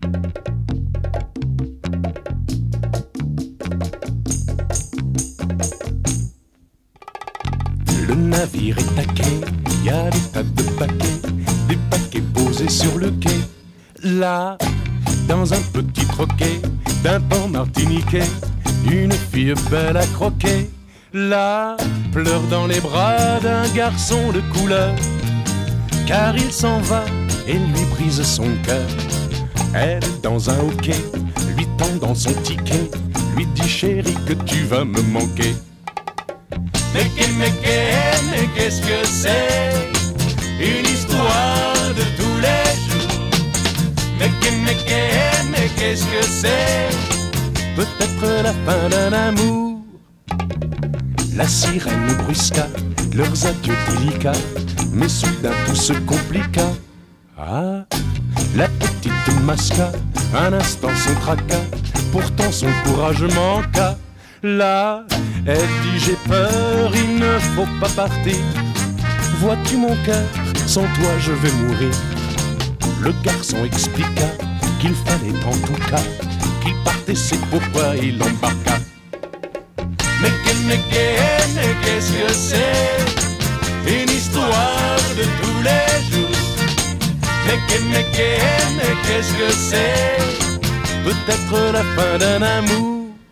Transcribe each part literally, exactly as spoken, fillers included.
Le navire est taqué, y a des tas de paquets, des paquets posés sur le quai. Là, dans un petit troquet d'un port martiniquais, une fille belle à croquer. Là, pleure dans les bras d'un garçon de couleur, car il s'en va et lui brise son cœur. Elle est dans un hoquet, lui tend dans son ticket, lui dit chérie que tu vas me manquer. Mais qu'est, mais qu'est, mais qu'est-ce que c'est? Une histoire de tous les jours. Mais qu'est, mais qu'est, mais qu'est-ce que c'est? Peut-être la fin d'un amour. La sirène brusqua leurs adieux délicats, mais soudain tout se compliqua. Ah, la petite masqua un instant son tracas, pourtant son courage manqua. Là, elle dit j'ai peur, il ne faut pas partir. Vois-tu mon cœur, sans toi je vais mourir. Le garçon expliqua qu'il fallait en tout cas qu'il partait, c'est pourquoi il embarqua. Mais qu'est, mais qu'est, mais qu'est-ce que c'est? Une histoire de tous les jours. Mais qu'est, mais qu'est, mais qu'est-ce que c'est? Peut-être la fin d'un amour.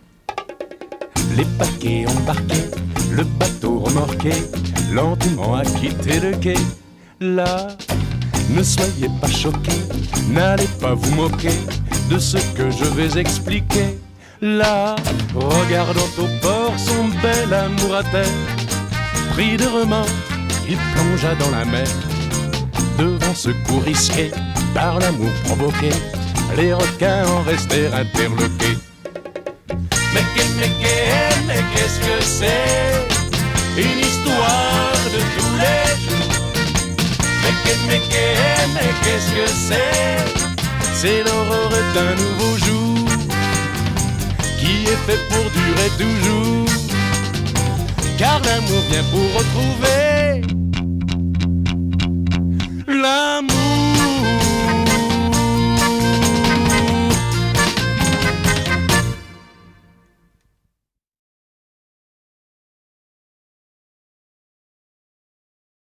Les paquets embarqués, le bateau remorqué, lentement a quitté le quai. Là, ne soyez pas choqués, n'allez pas vous moquer de ce que je vais expliquer. Là, regardant au port son bel amour à terre, pris de remords, il plongea dans la mer. Devant ce coup risqué, par l'amour provoqué, les requins en restèrent interloqués. Mais qu'est, mais qu'est, mais qu'est-ce que c'est? Une histoire de tous les jours. Mais qu'est, mais qu'est, mais qu'est-ce que c'est? C'est l'aurore d'un nouveau jour qui est fait pour durer toujours. Car l'amour vient pour retrouver l'amour.